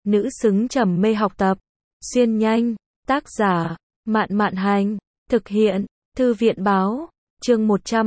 nữ xứng trầm mê học tập. Xuyên nhanh, tác giả, Mạn Mạn Hành, thực hiện, Thư viện báo, chương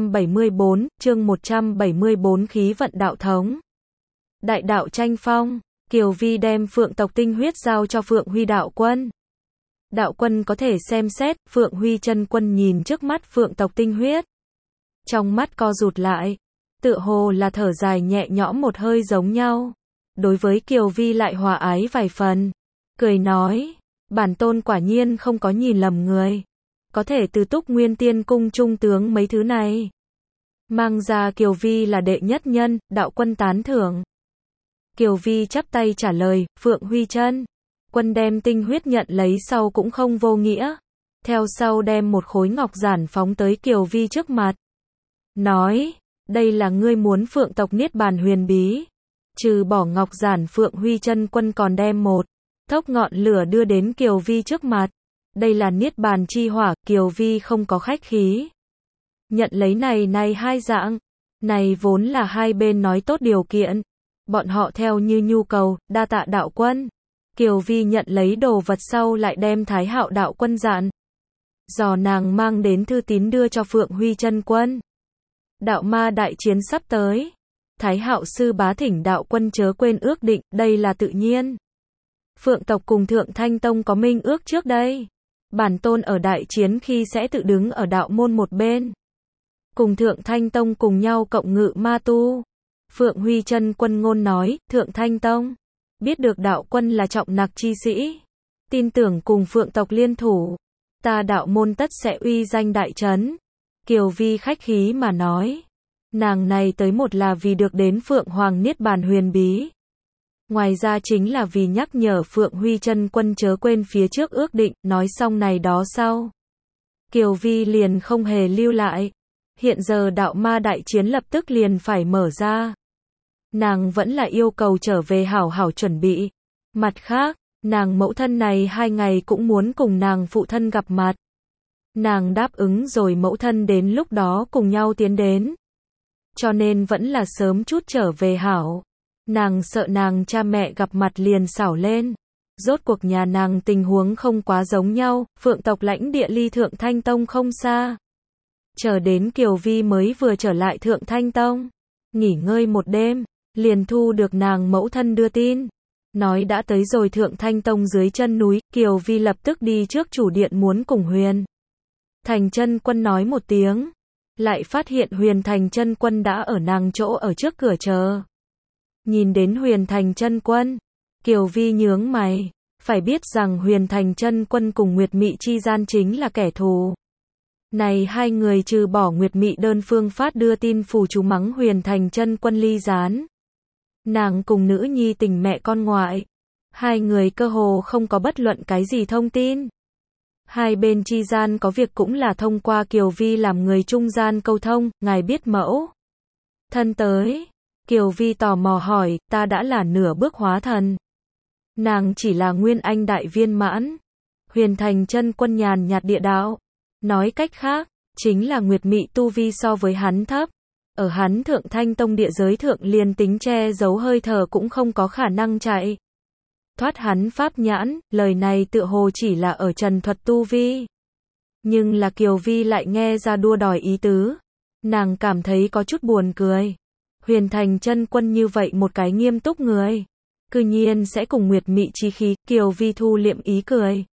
174, khí vận đạo thống. Đại đạo tranh phong, Kiều Vi đem Phượng tộc tinh huyết giao cho Phượng Huy đạo quân. Đạo quân có thể xem xét, Phượng Huy chân quân nhìn trước mắt Phượng tộc tinh huyết. Trong mắt co rụt lại, tựa hồ là thở dài nhẹ nhõm một hơi giống nhau. Đối với Kiều Vi lại hòa ái vài phần, cười nói, bản tôn quả nhiên không có nhìn lầm người. Có thể từ Túc Nguyên Tiên cung trung tướng mấy thứ này. Mang ra Kiều Vi là đệ nhất nhân, đạo quân tán thưởng. Kiều Vi chắp tay trả lời, Phượng Huy chân quân đem tinh huyết nhận lấy sau cũng không vô nghĩa. Theo sau đem một khối ngọc giản phóng tới Kiều Vi trước mặt. Nói, đây là ngươi muốn Phượng tộc niết bàn huyền bí. Trừ bỏ ngọc giản, Phượng Huy chân quân còn đem một thốc ngọn lửa đưa đến Kiều Vi trước mặt. Đây là niết bàn chi hỏa, Kiều Vi không có khách khí. Nhận lấy này hai dạng. Này vốn là hai bên nói tốt điều kiện. Bọn họ theo như nhu cầu, đa tạ đạo quân. Kiều Vi nhận lấy đồ vật sau lại đem Thái Hạo đạo quân dặn dò nàng mang đến thư tín đưa cho Phượng Huy chân quân. Đạo ma đại chiến sắp tới. Thái Hạo sư bá thỉnh đạo quân chớ quên ước định, đây là tự nhiên. Phượng tộc cùng Thượng Thanh Tông có minh ước trước đây. Bản tôn ở đại chiến khi sẽ tự đứng ở đạo môn một bên. Cùng Thượng Thanh Tông cùng nhau cộng ngự ma tu. Phượng Huy chân quân ngôn nói, Thượng Thanh Tông biết được đạo quân là trọng nặc chi sĩ. Tin tưởng cùng Phượng tộc liên thủ. Ta đạo môn tất sẽ uy danh đại trấn. Kiều Vi khách khí mà nói. Nàng này tới một là vì được đến Phượng Hoàng Niết Bàn huyền bí. Ngoài ra chính là vì nhắc nhở Phượng Huy chân quân chớ quên phía trước ước định, nói xong này đó sau. Kiều Vi liền không hề lưu lại. Hiện giờ đạo ma đại chiến lập tức liền phải mở ra. Nàng vẫn là yêu cầu trở về hảo hảo chuẩn bị. Mặt khác, nàng mẫu thân này 2 ngày cũng muốn cùng nàng phụ thân gặp mặt. Nàng đáp ứng rồi mẫu thân đến lúc đó cùng nhau tiến đến. Cho nên vẫn là sớm chút trở về hảo. Nàng sợ nàng cha mẹ gặp mặt liền xảo lên. Rốt cuộc nhà nàng tình huống không quá giống nhau, Phượng tộc lãnh địa ly Thượng Thanh Tông không xa. Chờ đến Kiều Vi mới vừa trở lại Thượng Thanh Tông. Nghỉ ngơi một đêm, liền thu được nàng mẫu thân đưa tin. Nói đã tới rồi Thượng Thanh Tông dưới chân núi, Kiều Vi lập tức đi trước chủ điện muốn cùng Huyền Thành chân quân nói một tiếng. Lại phát hiện Huyền Thành chân quân đã ở nàng chỗ ở trước cửa chờ. Nhìn đến Huyền Thành chân quân, Kiều Vi nhướng mày, phải biết rằng Huyền Thành chân quân cùng Nguyệt Mị chi gian chính là kẻ thù. Này hai người trừ bỏ Nguyệt Mị đơn phương phát đưa tin phù chú mắng Huyền Thành chân quân ly gián. Nàng cùng nữ nhi tình mẹ con ngoại, hai người cơ hồ không có bất luận cái gì thông tin. Hai bên chi gian có việc cũng là thông qua Kiều Vi làm người trung gian câu thông, ngài biết mẫu thân tới. Kiều Vi tò mò hỏi, ta đã là nửa bước hóa thần. Nàng chỉ là nguyên anh đại viên mãn. Huyền Thành chân quân nhàn nhạt địa đạo. Nói cách khác, chính là Nguyệt Mị tu vi so với hắn thấp. Ở hắn Thượng Thanh Tông địa giới thượng liền tính che giấu hơi thở cũng không có khả năng chạy thoát hắn pháp nhãn, lời này tựa hồ chỉ là ở trần thuật tu vi. Nhưng là Kiều Vi lại nghe ra đua đòi ý tứ. Nàng cảm thấy có chút buồn cười. Huyền Thành chân quân như vậy một cái nghiêm túc người, cư nhiên sẽ cùng Nguyệt Mị chi khí. Kiều Vi thu liệm ý cười.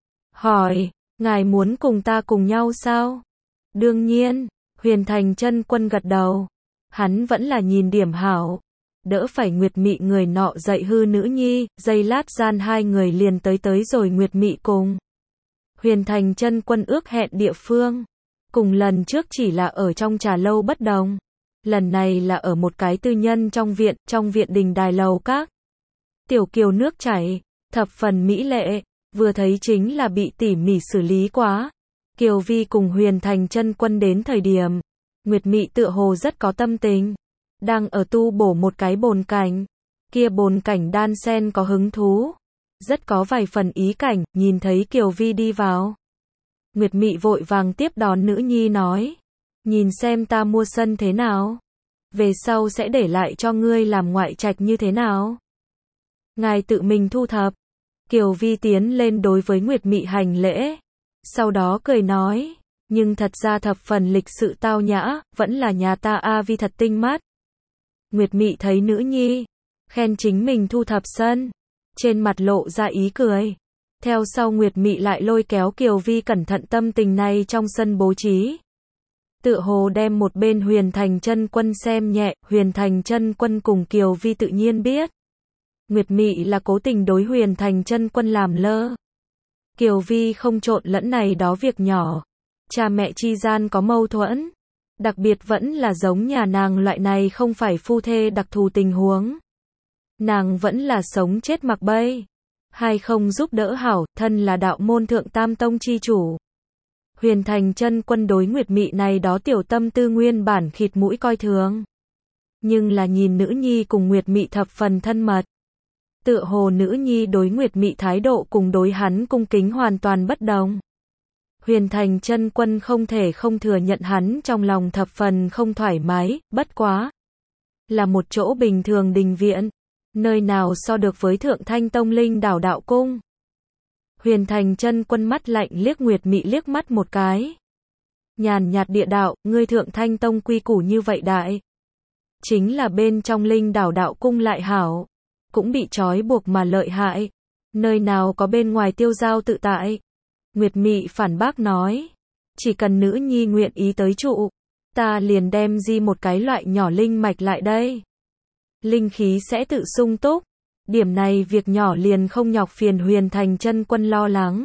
Hỏi, ngài muốn cùng ta cùng nhau sao? Đương nhiên, Huyền Thành chân quân gật đầu. Hắn vẫn là nhìn điểm hảo. Đỡ phải Nguyệt Mị người nọ dạy hư nữ nhi, giây lát gian hai người liền tới rồi Nguyệt Mị cùng Huyền Thành chân quân ước hẹn địa phương. Cùng lần trước chỉ là ở trong trà lâu bất đồng. Lần này là ở một cái tư nhân trong viện đình đài lầu các. Tiểu kiều nước chảy, thập phần mỹ lệ, vừa thấy chính là bị tỉ mỉ xử lý quá. Kiều Vi cùng Huyền Thành chân quân đến thời điểm, Nguyệt Mị tựa hồ rất có tâm tình. Đang ở tu bổ một cái bồn cảnh. Kia bồn cảnh đan sen có hứng thú. Rất có vài phần ý cảnh, nhìn thấy Kiều Vi đi vào. Nguyệt Mị vội vàng tiếp đón nữ nhi nói. Nhìn xem ta mua sân thế nào. Về sau sẽ để lại cho ngươi làm ngoại trạch như thế nào. Ngài tự mình thu thập. Kiều Vi tiến lên đối với Nguyệt Mị hành lễ. Sau đó cười nói, nhưng thật ra thập phần lịch sự tao nhã, vẫn là nhà ta A Vi thật tinh mắt. Nguyệt Mị thấy nữ nhi khen chính mình thu thập sân, trên mặt lộ ra ý cười. Theo sau Nguyệt Mị lại lôi kéo Kiều Vi cẩn thận tâm tình này trong sân bố trí. Tựa hồ đem một bên Huyền Thành Chân Quân xem nhẹ, Huyền Thành Chân Quân cùng Kiều Vi tự nhiên biết. Nguyệt Mị là cố tình đối Huyền Thành Chân Quân làm lơ. Kiều Vi không trộn lẫn này đó việc nhỏ. Cha mẹ chi gian có mâu thuẫn. Đặc biệt vẫn là giống nhà nàng loại này không phải phu thê đặc thù tình huống. Nàng vẫn là sống chết mặc bay. Hay không giúp đỡ hảo, thân là đạo môn thượng tam tông chi chủ. Huyền Thành Chân Quân đối Nguyệt Mị này đó tiểu tâm tư nguyên bản khịt mũi coi thường. Nhưng là nhìn nữ nhi cùng Nguyệt Mị thập phần thân mật. Tựa hồ nữ nhi đối Nguyệt Mị thái độ cùng đối hắn cung kính hoàn toàn bất đồng. Huyền Thành Chân Quân không thể không thừa nhận hắn trong lòng thập phần không thoải mái, bất quá. Là một chỗ bình thường đình viện. Nơi nào so được với Thượng Thanh Tông Linh Đảo đạo cung. Huyền Thành Chân Quân mắt lạnh liếc Nguyệt Mị liếc mắt một cái. Nhàn nhạt địa đạo, ngươi Thượng Thanh Tông quy củ như vậy đại. Chính là bên trong Linh Đảo đạo cung lại hảo. Cũng bị trói buộc mà lợi hại. Nơi nào có bên ngoài tiêu giao tự tại. Nguyệt Mị phản bác nói. Chỉ cần nữ nhi nguyện ý tới trụ. Ta liền đem di một cái loại nhỏ linh mạch lại đây. Linh khí sẽ tự sung túc. Điểm này việc nhỏ liền không nhọc phiền Huyền Thành Chân Quân lo lắng.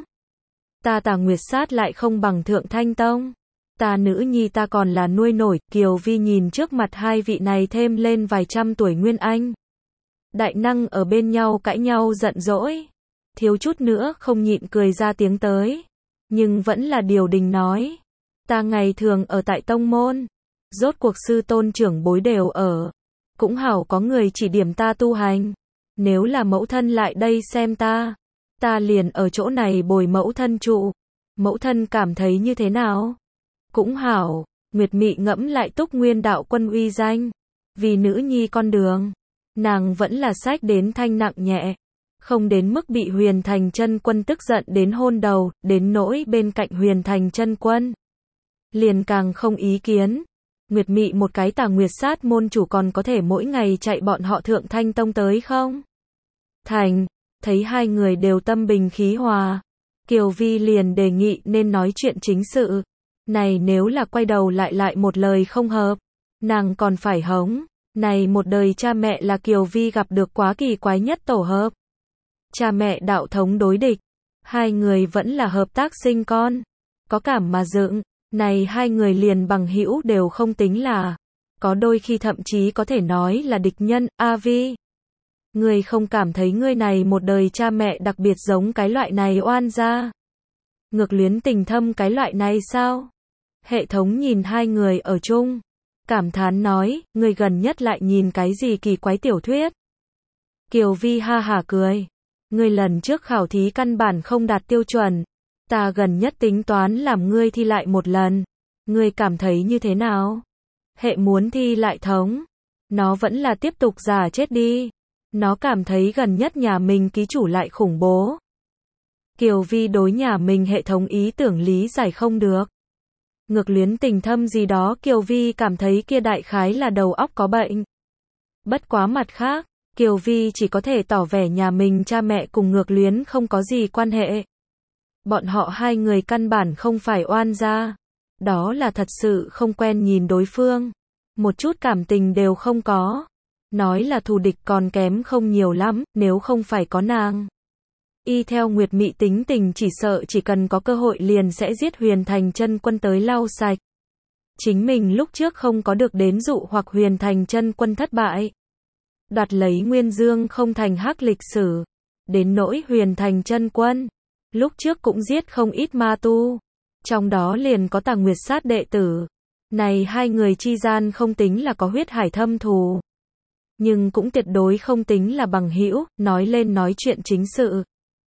Ta Tà Nguyệt Sát lại không bằng Thượng Thanh Tông. Ta nữ nhi ta còn là nuôi nổi. Kiều Vi nhìn trước mặt hai vị này thêm lên vài trăm tuổi nguyên anh. Đại năng ở bên nhau cãi nhau giận dỗi. Thiếu chút nữa không nhịn cười ra tiếng tới. Nhưng vẫn là điều đình nói. Ta ngày thường ở tại tông môn. Rốt cuộc sư tôn trưởng bối đều ở. Cũng hảo có người chỉ điểm ta tu hành. Nếu là mẫu thân lại đây xem ta. Ta liền ở chỗ này bồi mẫu thân trụ. Mẫu thân cảm thấy như thế nào? Cũng hảo. Nguyệt Mị ngẫm lại Túc Nguyên đạo quân uy danh. Vì nữ nhi con đường. Nàng vẫn là sách đến thanh nặng nhẹ. Không đến mức bị Huyền Thành Chân Quân tức giận đến hôn đầu. Đến nỗi bên cạnh Huyền Thành Chân Quân. Liền càng không ý kiến. Nguyệt Mị một cái Tà Nguyệt Sát môn chủ còn có thể mỗi ngày chạy bọn họ Thượng Thanh Tông tới không? Thành, thấy hai người đều tâm bình khí hòa. Kiều Vi liền đề nghị nên nói chuyện chính sự. Này nếu là quay đầu lại một lời không hợp. Nàng còn phải hống. Này một đời cha mẹ là Kiều Vi gặp được quá kỳ quái nhất tổ hợp. Cha mẹ đạo thống đối địch. Hai người vẫn là hợp tác sinh con. Có cảm mà dựng. Này hai người liền bằng hữu đều không tính là. Có đôi khi thậm chí có thể nói là địch nhân. A Vi. Ngươi không cảm thấy ngươi này một đời cha mẹ đặc biệt giống cái loại này oan gia. Ngược luyến tình thâm cái loại này sao? Hệ thống nhìn hai người ở chung. Cảm thán nói, ngươi gần nhất lại nhìn cái gì kỳ quái tiểu thuyết. Kiều Vi ha hả cười. Ngươi lần trước khảo thí căn bản không đạt tiêu chuẩn. Ta gần nhất tính toán làm ngươi thi lại một lần. Ngươi cảm thấy như thế nào? Hệ muốn thi lại thống. Nó vẫn là tiếp tục giả chết đi. Nó cảm thấy gần nhất nhà mình ký chủ lại khủng bố. Kiều Vi đối nhà mình hệ thống ý tưởng lý giải không được. Ngược luyến tình thâm gì đó Kiều Vi cảm thấy kia đại khái là đầu óc có bệnh. Bất quá mặt khác, Kiều Vi chỉ có thể tỏ vẻ nhà mình cha mẹ cùng ngược luyến không có gì quan hệ. Bọn họ hai người căn bản không phải oan gia. Đó là thật sự không quen nhìn đối phương. Một chút cảm tình đều không có. Nói là thù địch còn kém không nhiều lắm, nếu không phải có nàng. Y theo Nguyệt Mị tính tình chỉ sợ chỉ cần có cơ hội liền sẽ giết Huyền Thành Chân Quân tới lau sạch. Chính mình lúc trước không có được đến dụ hoặc Huyền Thành Chân Quân thất bại. Đoạt lấy Nguyên Dương không thành hắc lịch sử. Đến nỗi Huyền Thành Chân Quân. Lúc trước cũng giết không ít ma tu. Trong đó liền có Tà Nguyệt Sát đệ tử. Này hai người chi gian không tính là có huyết hải thâm thù. Nhưng cũng tuyệt đối không tính là bằng hữu, nói lên nói chuyện chính sự.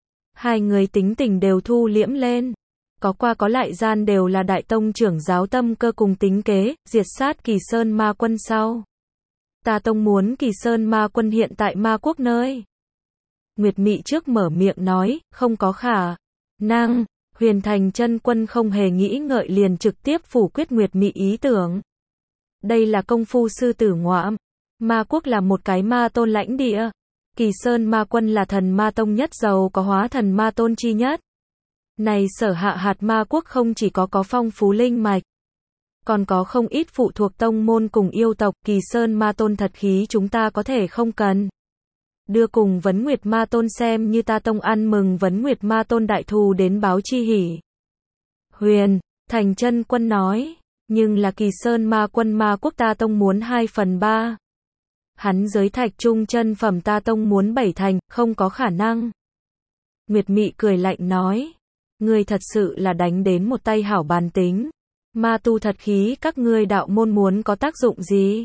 Hai người tính tình đều thu liễm lên. Có qua có lại gian đều là đại tông trưởng giáo tâm cơ cùng tính kế, diệt sát Kỳ Sơn ma quân sau. Ta tông muốn Kỳ Sơn ma quân hiện tại ma quốc nơi. Nguyệt Mị trước mở miệng nói, không có khả năng. Huyền Thành chân quân không hề nghĩ ngợi liền trực tiếp phủ quyết Nguyệt Mị ý tưởng. Đây là công phu sư tử ngoạm. Ma quốc là một cái ma tôn lãnh địa. Kỳ Sơn Ma Quân là thần ma tông nhất giàu có hóa thần ma tôn chi nhất. Này Sở Hạ hạt ma quốc không chỉ có phong phú linh mạch, còn có không ít phụ thuộc tông môn cùng yêu tộc. Kỳ Sơn Ma Tôn thật khí chúng ta có thể không cần đưa cùng Vấn Nguyệt Ma Tôn, xem như ta tông ăn mừng Vấn Nguyệt Ma Tôn đại thù đến báo chi hỉ. Huyền Thành chân quân nói, nhưng là Kỳ Sơn Ma Quân ma quốc ta tông muốn 2/3. Hắn giới thạch trung chân phẩm ta tông muốn 7 thành, không có khả năng. Nguyệt Mị cười lạnh nói, ngươi thật sự là đánh đến một tay hảo bàn tính. Ma tu thật khí các ngươi đạo môn muốn có tác dụng gì?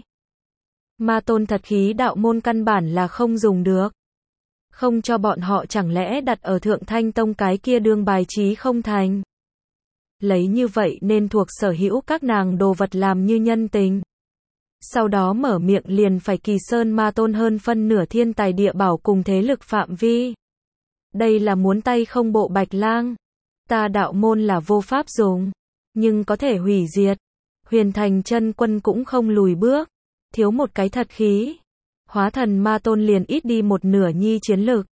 Ma tôn thật khí đạo môn căn bản là không dùng được. Không cho bọn họ chẳng lẽ đặt ở Thượng Thanh Tông cái kia đương bài trí không thành? Lấy như vậy nên thuộc sở hữu các nàng đồ vật làm như nhân tình. Sau đó mở miệng liền phải Kỳ Sơn Ma Tôn hơn phân nửa thiên tài địa bảo cùng thế lực phạm vi. Đây là muốn tay không bộ Bạch Lang. Ta đạo môn là vô pháp dùng, nhưng có thể hủy diệt. Huyền Thành chân quân cũng không lùi bước. Thiếu một cái thật khí, hóa thần ma tôn liền ít đi một nửa nhi chiến lực.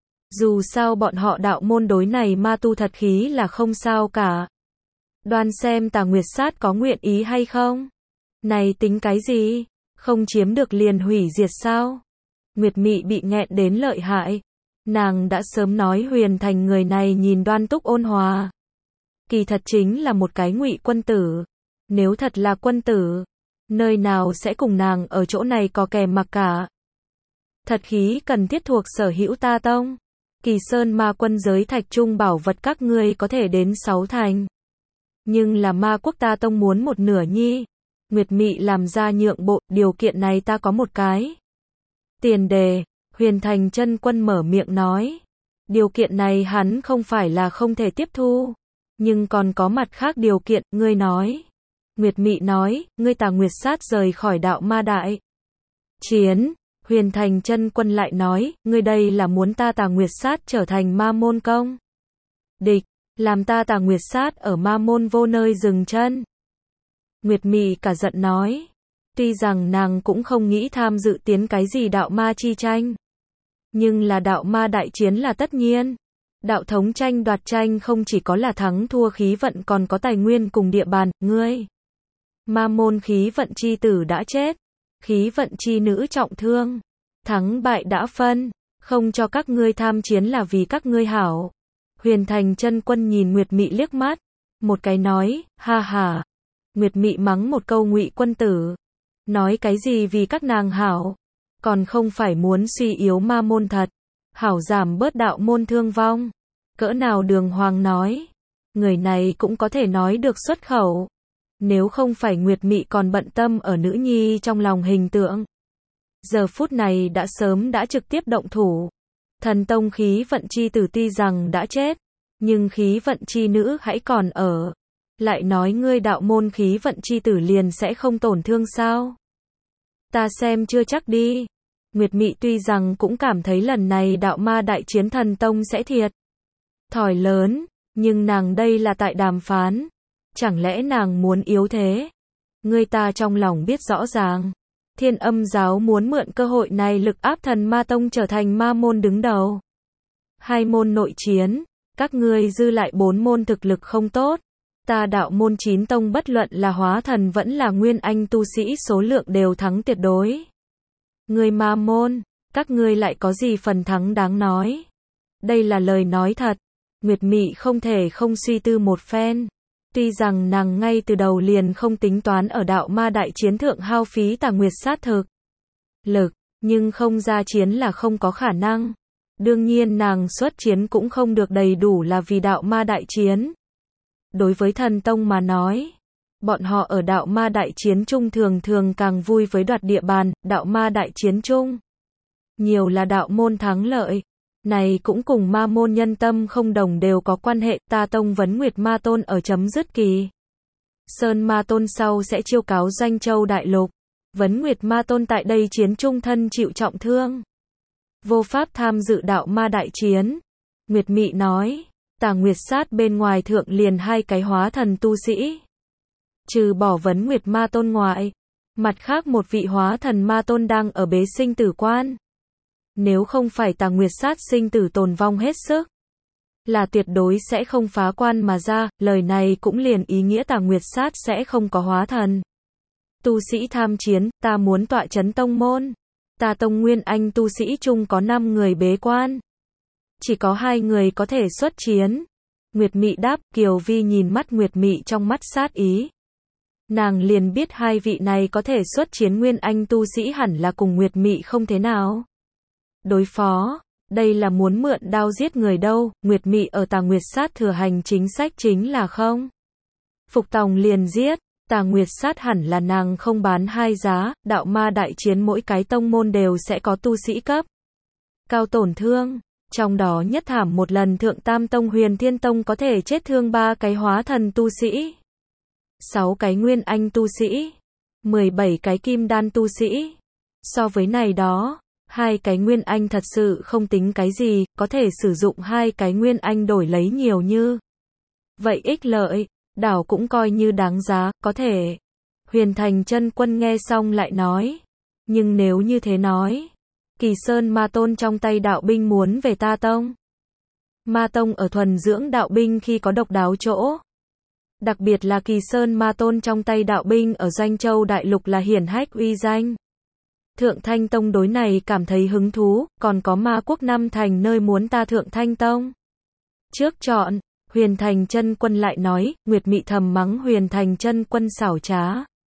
Dù sao bọn họ đạo môn đối này ma tu thật khí là không sao cả. Đoan xem Tà Nguyệt Sát có nguyện ý hay không? Này tính cái gì? Không chiếm được liền hủy diệt sao? Nguyệt Mị bị nghẹn đến lợi hại. Nàng đã sớm nói Huyền Thành người này nhìn đoan túc ôn hòa, kỳ thật chính là một cái ngụy quân tử. Nếu thật là quân tử, nơi nào sẽ cùng nàng ở chỗ này có kè mặc cả. Thật khí cần thiết thuộc sở hữu ta tông. Kỳ Sơn Ma Quân giới thạch trung bảo vật các ngươi có thể đến 6 thành. Nhưng là ma quốc ta tông muốn một nửa nhi. Nguyệt Mị làm ra nhượng bộ, điều kiện này ta có một cái tiền đề. Huyền Thành chân quân mở miệng nói, điều kiện này hắn không phải là không thể tiếp thu, nhưng còn có mặt khác điều kiện. Ngươi nói. Nguyệt Mị nói, ngươi Tà Nguyệt Sát rời khỏi đạo ma đại chiến. Huyền Thành chân quân lại nói, ngươi đây là muốn ta Tà Nguyệt Sát trở thành ma môn công địch, làm ta Tà Nguyệt Sát ở ma môn vô nơi dừng chân. Nguyệt Mị cả giận nói, tuy rằng nàng cũng không nghĩ tham dự tiến cái gì đạo ma chi tranh, nhưng là đạo ma đại chiến là tất nhiên. Đạo thống tranh đoạt tranh không chỉ có là thắng thua khí vận còn có tài nguyên cùng địa bàn. Ngươi ma môn khí vận chi tử đã chết, khí vận chi nữ trọng thương, thắng bại đã phân, không cho các ngươi tham chiến là vì các ngươi hảo. Huyền Thành chân quân nhìn Nguyệt Mị liếc mắt, một cái nói, ha ha. Nguyệt Mị mắng một câu ngụy quân tử, nói cái gì vì các nàng hảo, còn không phải muốn suy yếu ma môn thật, hảo giảm bớt đạo môn thương vong. Cỡ nào đường hoàng nói, người này cũng có thể nói được xuất khẩu. Nếu không phải Nguyệt Mị còn bận tâm ở nữ nhi trong lòng hình tượng, giờ phút này đã sớm đã trực tiếp động thủ. Thần tông khí vận chi tử tuy rằng đã chết, nhưng khí vận chi nữ hãy còn ở. Lại nói ngươi đạo môn khí vận chi tử liền sẽ không tổn thương sao? Ta xem chưa chắc đi. Nguyệt Mị tuy rằng cũng cảm thấy lần này đạo ma đại chiến thần tông sẽ thiệt thòi lớn, nhưng nàng đây là tại đàm phán. Chẳng lẽ nàng muốn yếu thế? Ngươi ta trong lòng biết rõ ràng. Thiên Âm giáo muốn mượn cơ hội này lực áp Thần Ma Tông trở thành ma môn đứng đầu. 2 môn nội chiến, các ngươi dư lại 4 môn thực lực không tốt. Ta đạo môn 9 tông bất luận là hóa thần vẫn là nguyên anh tu sĩ số lượng đều thắng tuyệt đối. Ngươi ma môn, các ngươi lại có gì phần thắng đáng nói? Đây là lời nói thật. Nguyệt Mị không thể không suy tư một phen. Tuy rằng nàng ngay từ đầu liền không tính toán ở đạo ma đại chiến thượng hao phí Tà Nguyệt Sát thực lực, nhưng không ra chiến là không có khả năng. Đương nhiên nàng xuất chiến cũng không được đầy đủ là vì đạo ma đại chiến. Đối với thần tông mà nói, bọn họ ở đạo ma đại chiến chung thường thường càng vui với đoạt địa bàn. Đạo ma đại chiến chung nhiều là đạo môn thắng lợi. Này cũng cùng ma môn nhân tâm không đồng đều có quan hệ. Ta tông Vấn Nguyệt Ma Tôn ở chấm dứt Kỳ Sơn Ma Tôn sau sẽ chiêu cáo Doanh Châu đại lục. Vấn Nguyệt Ma Tôn tại đây chiến trung thân chịu trọng thương. vô pháp tham dự đạo ma đại chiến. Nguyệt Mị nói, Tà Nguyệt Sát bên ngoài thượng liền 2 cái hóa thần tu sĩ. Trừ bỏ Vấn Nguyệt Ma Tôn ngoại, mặt khác một vị hóa thần ma tôn đang ở bế sinh tử quan. Nếu không phải Tà Nguyệt Sát sinh tử tồn vong hết sức, là tuyệt đối sẽ không phá quan mà ra, lời này cũng liền ý nghĩa Tà Nguyệt Sát sẽ không có hóa thần tu sĩ tham chiến, ta muốn tọa chấn tông môn. Ta tông nguyên anh tu sĩ chung có 5 người bế quan, chỉ có 2 người có thể xuất chiến. Nguyệt Mị đáp. Kiều Vi nhìn mắt Nguyệt Mị trong mắt sát ý. Nàng liền biết 2 vị này có thể xuất chiến nguyên anh tu sĩ hẳn là cùng Nguyệt Mị không thế nào đối phó, đây là muốn mượn đao giết người đâu. Nguyệt Mị ở Tà Nguyệt Sát thừa hành chính sách chính là không phục tòng liền giết. Tà Nguyệt Sát hẳn là nàng không bán hai giá, đạo ma đại chiến mỗi cái tông môn đều sẽ có tu sĩ cấp cao tổn thương, trong đó nhất thảm một lần Thượng Tam Tông Huyền Thiên Tông có thể chết thương 3 cái hóa thần tu sĩ, 6 cái nguyên anh tu sĩ, 17 cái kim đan tu sĩ. So với này đó, 2 cái nguyên anh thật sự không tính cái gì, có thể sử dụng 2 cái nguyên anh đổi lấy nhiều như vậy ích lợi, đảo cũng coi như đáng giá, có thể. Huyền Thành Chân Quân nghe xong lại nói, nhưng nếu như thế nói, Kỳ Sơn Ma Tôn trong tay đạo binh muốn về ta tông. Ma Tông ở thuần dưỡng đạo binh khi có độc đáo chỗ. Đặc biệt là Kỳ Sơn Ma Tôn trong tay đạo binh ở Doanh Châu Đại Lục là hiển hách uy danh. Thượng Thanh Tông đối này cảm thấy hứng thú, còn có Ma Quốc Năm Thành nơi muốn ta Thượng Thanh Tông trước chọn. Huyền Thành Chân Quân lại nói. Nguyệt Mị thầm mắng Huyền Thành Chân Quân xảo trá.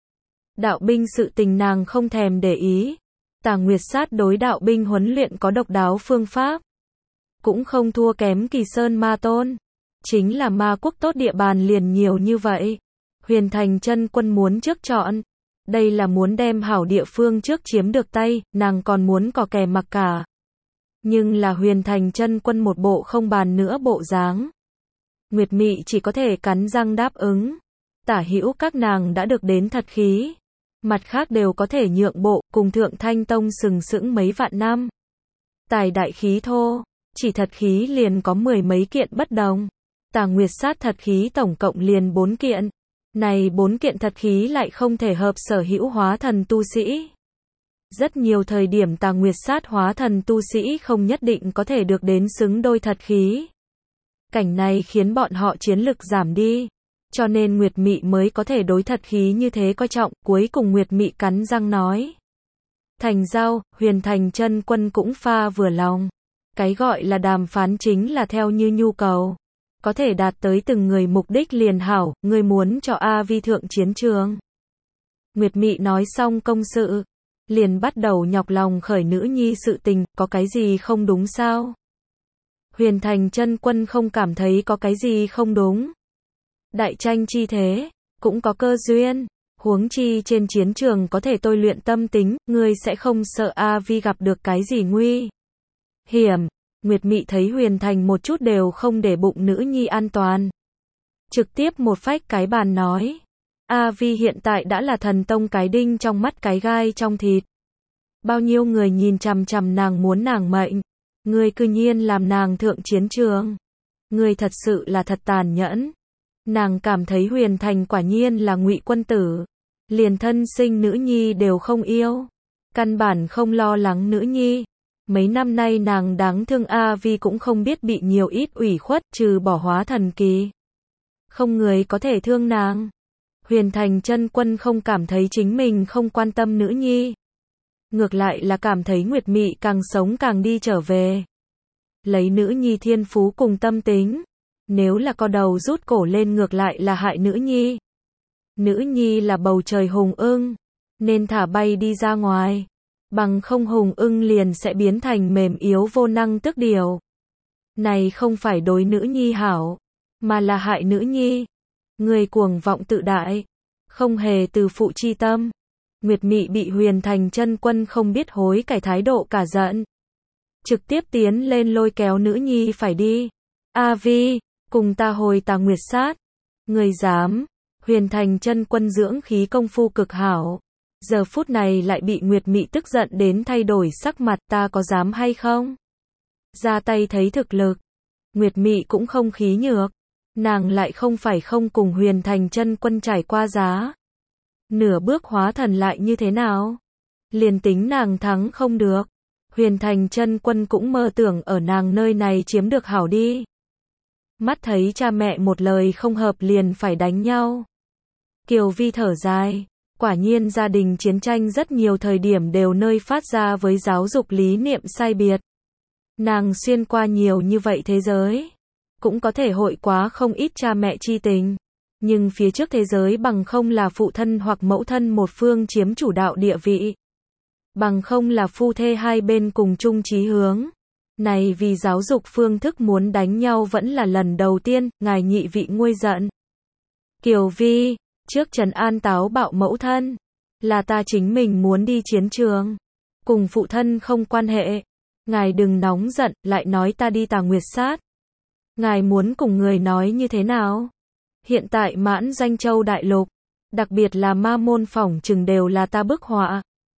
Đạo binh sự tình nàng không thèm để ý. Tà Nguyệt Sát đối đạo binh huấn luyện có độc đáo phương pháp, cũng không thua kém Kỳ Sơn Ma Tôn. Chính là Ma Quốc tốt địa bàn liền nhiều như vậy. Huyền Thành Chân Quân muốn trước chọn. Đây là muốn đem hảo địa phương trước chiếm được tay, nàng còn muốn cò kè mặc cả. Nhưng là Huyền Thành Chân Quân một bộ không bàn nữa bộ dáng. Nguyệt Mị chỉ có thể cắn răng đáp ứng. Tả hữu các nàng đã được đến thật khí, mặt khác đều có thể nhượng bộ, cùng Thượng Thanh Tông sừng sững mấy vạn năm. Tài đại khí thô, chỉ thật khí liền có 10 mấy kiện bất đồng. Tà Nguyệt Sát thật khí tổng cộng liền 4 kiện. Này 4 kiện thật khí lại không thể hợp sở hữu hóa thần tu sĩ. Rất nhiều thời điểm Tà Nguyệt Sát hóa thần tu sĩ không nhất định có thể được đến xứng đôi thật khí. Cảnh này khiến bọn họ chiến lực giảm đi. Cho nên Nguyệt Mị mới có thể đối thật khí như thế coi trọng. Cuối cùng Nguyệt Mị cắn răng nói. Thành giao. Huyền Thành Chân Quân cũng pha vừa lòng. Cái gọi là đàm phán chính là theo như nhu cầu. Có thể đạt tới từng người mục đích liền hảo. Người muốn cho A Vi thượng chiến trường. Nguyệt Mị nói xong công sự, liền bắt đầu nhọc lòng khởi nữ nhi sự tình. Có cái gì không đúng sao? Huyền Thành Chân Quân không cảm thấy có cái gì không đúng. Đại tranh chi thế, cũng có cơ duyên. Huống chi trên chiến trường có thể tôi luyện tâm tính, ngươi sẽ không sợ A Vi gặp được cái gì nguy hiểm. Nguyệt Mị thấy Huyền Thành một chút đều không để bụng nữ nhi an toàn. Trực tiếp một phách cái bàn nói. A Vi hiện tại đã là thần tông cái đinh trong mắt cái gai trong thịt. Bao nhiêu người nhìn chằm chằm nàng muốn nàng mệnh. Ngươi cư nhiên làm nàng thượng chiến trường. Ngươi thật sự là thật tàn nhẫn. Nàng cảm thấy Huyền Thành quả nhiên là ngụy quân tử. Liền thân sinh nữ nhi đều không yêu. Căn bản không lo lắng nữ nhi. Mấy năm nay nàng đáng thương A Vi cũng không biết bị nhiều ít ủy khuất, trừ bỏ hóa thần kỳ. Không người có thể thương nàng. Huyền Thành Chân Quân không cảm thấy chính mình không quan tâm nữ nhi. Ngược lại là cảm thấy Nguyệt Mị càng sống càng đi trở về. Lấy nữ nhi thiên phú cùng tâm tính. Nếu là co đầu rút cổ lên ngược lại là hại nữ nhi. Nữ nhi là bầu trời hùng ưng, nên thả bay đi ra ngoài. Bằng không hùng ưng liền sẽ biến thành mềm yếu vô năng tức điều. Này không phải đối nữ nhi hảo, mà là hại nữ nhi. Người cuồng vọng tự đại, không hề từ phụ chi tâm. Nguyệt Mị bị Huyền Thành Chân Quân không biết hối cải thái độ cả giận. Trực tiếp tiến lên lôi kéo nữ nhi phải đi. A Vi, cùng ta hồi Tà Nguyệt Sát. Người dám. Huyền Thành Chân Quân dưỡng khí công phu cực hảo. Giờ phút này lại bị Nguyệt Mị tức giận đến thay đổi sắc mặt, ta có dám hay không? Ra tay thấy thực lực. Nguyệt Mị cũng không khí nhược. Nàng lại không phải không cùng Huyền Thành Chân Quân trải qua giá. Nửa bước hóa thần lại như thế nào? Liền tính nàng thắng không được. Huyền Thành Chân Quân cũng mơ tưởng ở nàng nơi này chiếm được hảo đi. Mắt thấy cha mẹ một lời không hợp liền phải đánh nhau. Kiều Vi thở dài. Quả nhiên gia đình chiến tranh rất nhiều thời điểm đều nơi phát ra với giáo dục lý niệm sai biệt. Nàng xuyên qua nhiều như vậy thế giới. Cũng có thể hội quá không ít cha mẹ chi tình. Nhưng phía trước thế giới bằng không là phụ thân hoặc mẫu thân một phương chiếm chủ đạo địa vị. Bằng không là phu thê hai bên cùng chung chí hướng. Này vì giáo dục phương thức muốn đánh nhau vẫn là lần đầu tiên, ngài nhị vị nguôi giận. Kiều Vi, trước trấn an táo bạo mẫu thân. Là ta chính mình muốn đi chiến trường. Cùng phụ thân không quan hệ. Ngài đừng nóng giận, lại nói ta đi Tà Nguyệt Sát. Ngài muốn cùng người nói như thế nào? Hiện tại mãn Doanh Châu đại lục, đặc biệt là Ma Môn phỏng chừng đều là ta bức họa.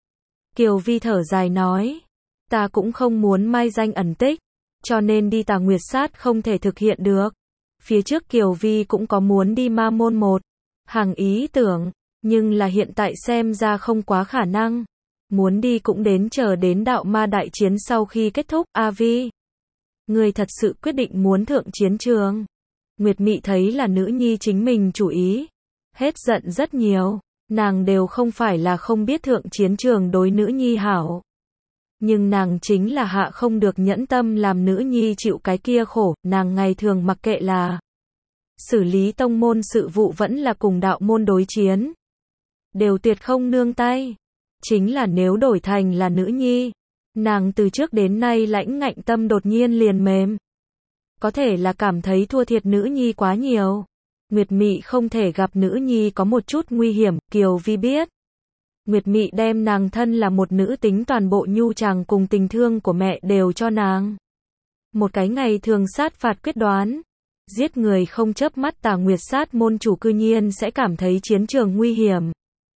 Kiều Vi thở dài nói, ta cũng không muốn mai danh ẩn tích, cho nên đi Tà Nguyệt Sát không thể thực hiện được. Phía trước Kiều Vi cũng có muốn đi Ma Môn một hàng ý tưởng, nhưng là hiện tại xem ra không quá khả năng. Muốn đi cũng đến chờ đến đạo ma đại chiến sau khi kết thúc. A Vi, người thật sự quyết định muốn thượng chiến trường. Nguyệt Mị thấy là nữ nhi chính mình chủ ý. Hết giận rất nhiều. Nàng đều không phải là không biết thượng chiến trường đối nữ nhi hảo. Nhưng nàng chính là hạ không được nhẫn tâm làm nữ nhi chịu cái kia khổ. Nàng ngày thường mặc kệ là xử lý tông môn sự vụ vẫn là cùng đạo môn đối chiến. Đều tuyệt không nương tay. Chính là nếu đổi thành là nữ nhi. Nàng từ trước đến nay lãnh ngạnh tâm đột nhiên liền mềm. Có thể là cảm thấy thua thiệt nữ nhi quá nhiều. Nguyệt Mị không thể gặp nữ nhi có một chút nguy hiểm, Kiều Vi biết. Nguyệt Mị đem nàng thân là một nữ tính toàn bộ nhu chàng cùng tình thương của mẹ đều cho nàng. Một cái ngày thường sát phạt quyết đoán. Giết người không chớp mắt Tà Nguyệt Sát môn chủ cư nhiên sẽ cảm thấy chiến trường nguy hiểm.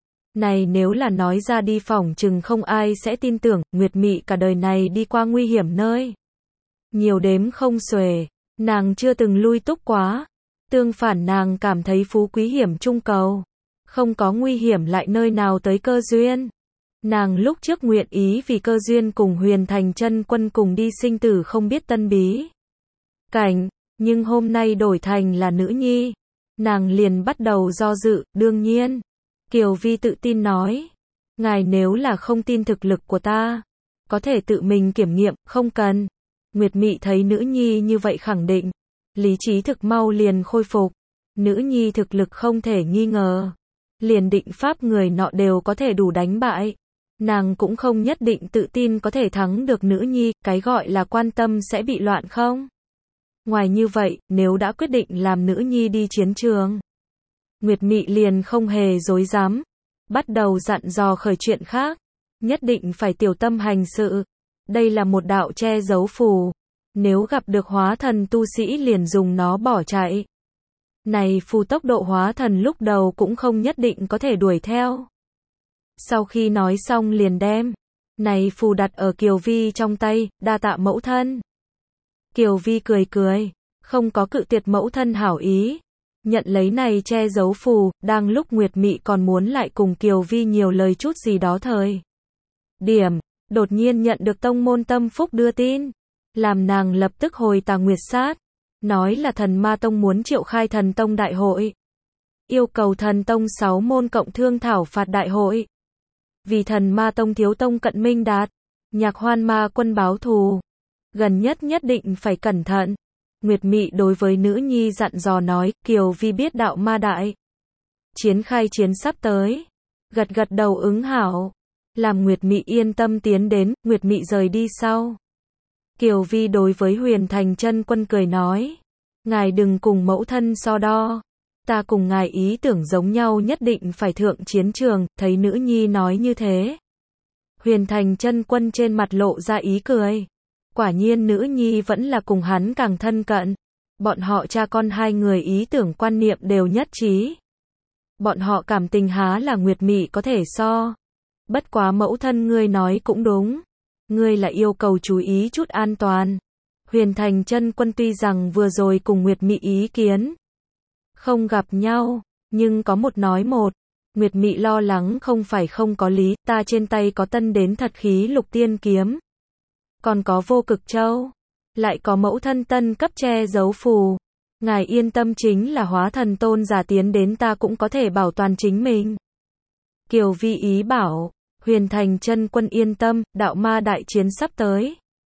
Này nếu là nói ra đi phỏng chừng không ai sẽ tin tưởng, Nguyệt Mị cả đời này đi qua nguy hiểm nơi. Nhiều đếm không xuể, nàng chưa từng lui túc quá. Tương phản nàng cảm thấy phú quý hiểm trung cầu. Không có nguy hiểm lại nơi nào tới cơ duyên. Nàng lúc trước nguyện ý vì cơ duyên cùng Huyền Thành Chân Quân cùng đi sinh tử không biết tân bí cảnh, nhưng hôm nay đổi thành là nữ nhi. Nàng liền bắt đầu do dự, đương nhiên. Kiều Vi tự tin nói, ngài nếu là không tin thực lực của ta, có thể tự mình kiểm nghiệm, không cần. Nguyệt Mị thấy nữ nhi như vậy khẳng định, lý trí thực mau liền khôi phục. Nữ nhi thực lực không thể nghi ngờ. Liền định pháp người nọ đều có thể đủ đánh bại. Nàng cũng không nhất định tự tin có thể thắng được nữ nhi, cái gọi là quan tâm sẽ bị loạn không? Ngoài như vậy, nếu đã quyết định làm nữ nhi đi chiến trường, Nguyệt Mị liền không hề dối dám, bắt đầu dặn dò khởi chuyện khác, nhất định phải tiểu tâm hành sự. Đây là một đạo che giấu phù, nếu gặp được hóa thần tu sĩ liền dùng nó bỏ chạy. Này phù tốc độ hóa thần lúc đầu cũng không nhất định có thể đuổi theo. Sau khi nói xong liền đem này phù đặt ở Kiều Vi trong tay, đa tạ mẫu thân. Kiều Vi cười cười, không có cự tuyệt mẫu thân hảo ý. Nhận lấy này che giấu phù, đang lúc Nguyệt Mị còn muốn lại cùng Kiều Vi nhiều lời chút gì đó thời điểm, đột nhiên nhận được tông môn Tâm Phúc đưa tin, làm nàng lập tức hồi Tà Nguyệt Sát, nói là Thần Ma Tông muốn triệu khai Thần Tông đại hội, yêu cầu Thần Tông 6 môn cộng thương thảo phạt đại hội. Vì Thần Ma Tông thiếu tông cận Minh Đạt, Nhạc Hoan Ma Quân báo thù, gần nhất nhất định phải cẩn thận. Nguyệt Mị đối với nữ nhi dặn dò nói, Kiều Vi biết đạo ma đại chiến khai chiến sắp tới, gật gật đầu ứng hảo, làm Nguyệt Mị yên tâm tiến đến. Nguyệt Mị rời đi sau, Kiều Vi đối với Huyền Thành Chân Quân cười nói, ngài đừng cùng mẫu thân so đo, ta cùng ngài ý tưởng giống nhau, nhất định phải thượng chiến trường. Thấy nữ nhi nói như thế, Huyền Thành Chân Quân trên mặt lộ ra ý cười. Quả nhiên nữ nhi vẫn là cùng hắn càng thân cận. Bọn họ cha con hai người ý tưởng quan niệm đều nhất trí. Bọn họ cảm tình há là Nguyệt Mị có thể so. Bất quá mẫu thân ngươi nói cũng đúng. Ngươi là yêu cầu chú ý chút an toàn. Huyền Thành chân quân tuy rằng vừa rồi cùng Nguyệt Mị ý kiến không gặp nhau, nhưng có một nói một. Nguyệt Mị lo lắng không phải không có lý, ta trên tay có tân đến thật khí lục tiên kiếm. Còn có vô cực châu. Lại có mẫu thân tân cấp che giấu phù. Ngài yên tâm, chính là hóa thần tôn giả tiến đến ta cũng có thể bảo toàn chính mình. Kiều Vi ý bảo, Huyền Thành chân quân yên tâm, đạo ma đại chiến sắp tới.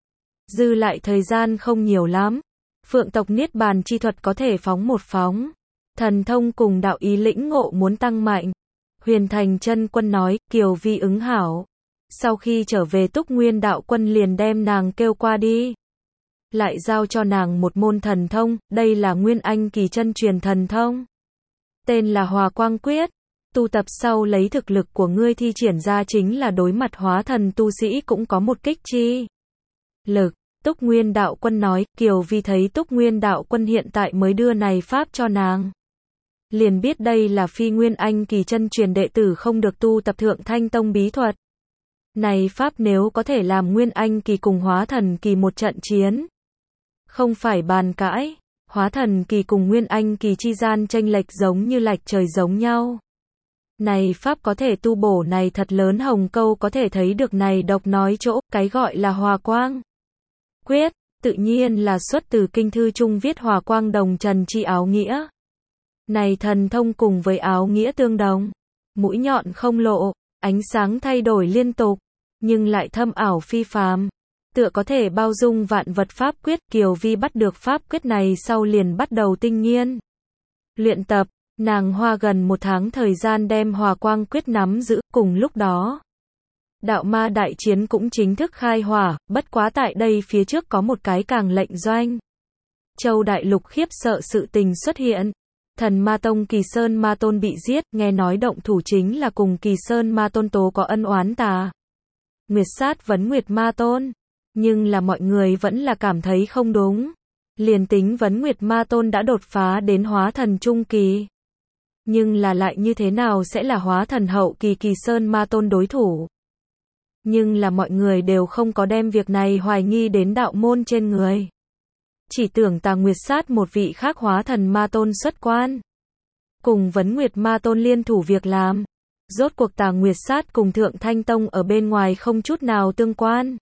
Dư lại thời gian không nhiều lắm. Phượng tộc niết bàn chi thuật có thể phóng một phóng. Thần thông cùng đạo ý lĩnh ngộ muốn tăng mạnh. Huyền Thành chân quân nói, Kiều Vi ứng hảo. Sau khi trở về Túc Nguyên đạo quân liền đem nàng kêu qua đi. Lại giao cho nàng một môn thần thông, đây là Nguyên Anh kỳ chân truyền thần thông. Tên là Hòa Quang Quyết. Tu tập sau lấy thực lực của ngươi thi triển ra chính là đối mặt hóa thần tu sĩ cũng có một kích chi lực. Túc Nguyên đạo quân nói, Kiều Vi thấy Túc Nguyên đạo quân hiện tại mới đưa này pháp cho nàng. Liền biết đây là phi Nguyên Anh kỳ chân truyền đệ tử không được tu tập Thượng Thanh Tông bí thuật. Này pháp nếu có thể làm Nguyên Anh kỳ cùng hóa thần kỳ một trận chiến. Không phải bàn cãi, hóa thần kỳ cùng Nguyên Anh kỳ chi gian chênh lệch giống như lệch trời giống nhau. Này pháp có thể tu bổ này thật lớn. Hồng Câu có thể thấy được này độc nói chỗ, cái gọi là Hòa Quang Quyết, tự nhiên là xuất từ kinh thư trung viết Hòa Quang đồng trần chi áo nghĩa. Này thần thông cùng với áo nghĩa tương đồng, mũi nhọn không lộ, ánh sáng thay đổi liên tục, nhưng lại thâm ảo phi phàm, tựa có thể bao dung vạn vật pháp quyết. Kiều Vi bắt được pháp quyết này sau liền bắt đầu tinh nghiên luyện tập, nàng hoa gần 1 tháng thời gian đem Hòa Quang Quyết nắm giữ. Cùng lúc đó, đạo ma đại chiến cũng chính thức khai hỏa, bất quá tại đây phía trước có một cái càng lệnh Doanh Châu đại lục khiếp sợ sự tình xuất hiện. Thần Ma Tông Kỳ Sơn Ma Tôn bị giết, nghe nói động thủ chính là cùng Kỳ Sơn Ma Tôn tố có ân oán tà. Nguyệt sát vấn Nguyệt Ma Tôn, nhưng là mọi người vẫn là cảm thấy không đúng. Liền tính vấn Nguyệt Ma Tôn đã đột phá đến hóa thần trung kỳ, nhưng là lại như thế nào sẽ là hóa thần hậu kỳ Kỳ Sơn Ma Tôn đối thủ. Nhưng là mọi người đều không có đem việc này hoài nghi đến đạo môn trên người. Chỉ tưởng Tà Nguyệt sát một vị khác hóa thần ma tôn xuất quan. Cùng vấn Nguyệt ma tôn liên thủ việc làm. Rốt cuộc Tà Nguyệt sát cùng Thượng Thanh Tông ở bên ngoài không chút nào tương quan.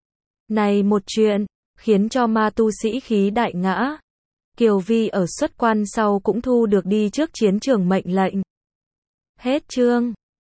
Này một chuyện, khiến cho ma tu sĩ khí đại ngã. Kiều Vi ở xuất quan sau cũng thu được đi trước chiến trường mệnh lệnh. Hết chương.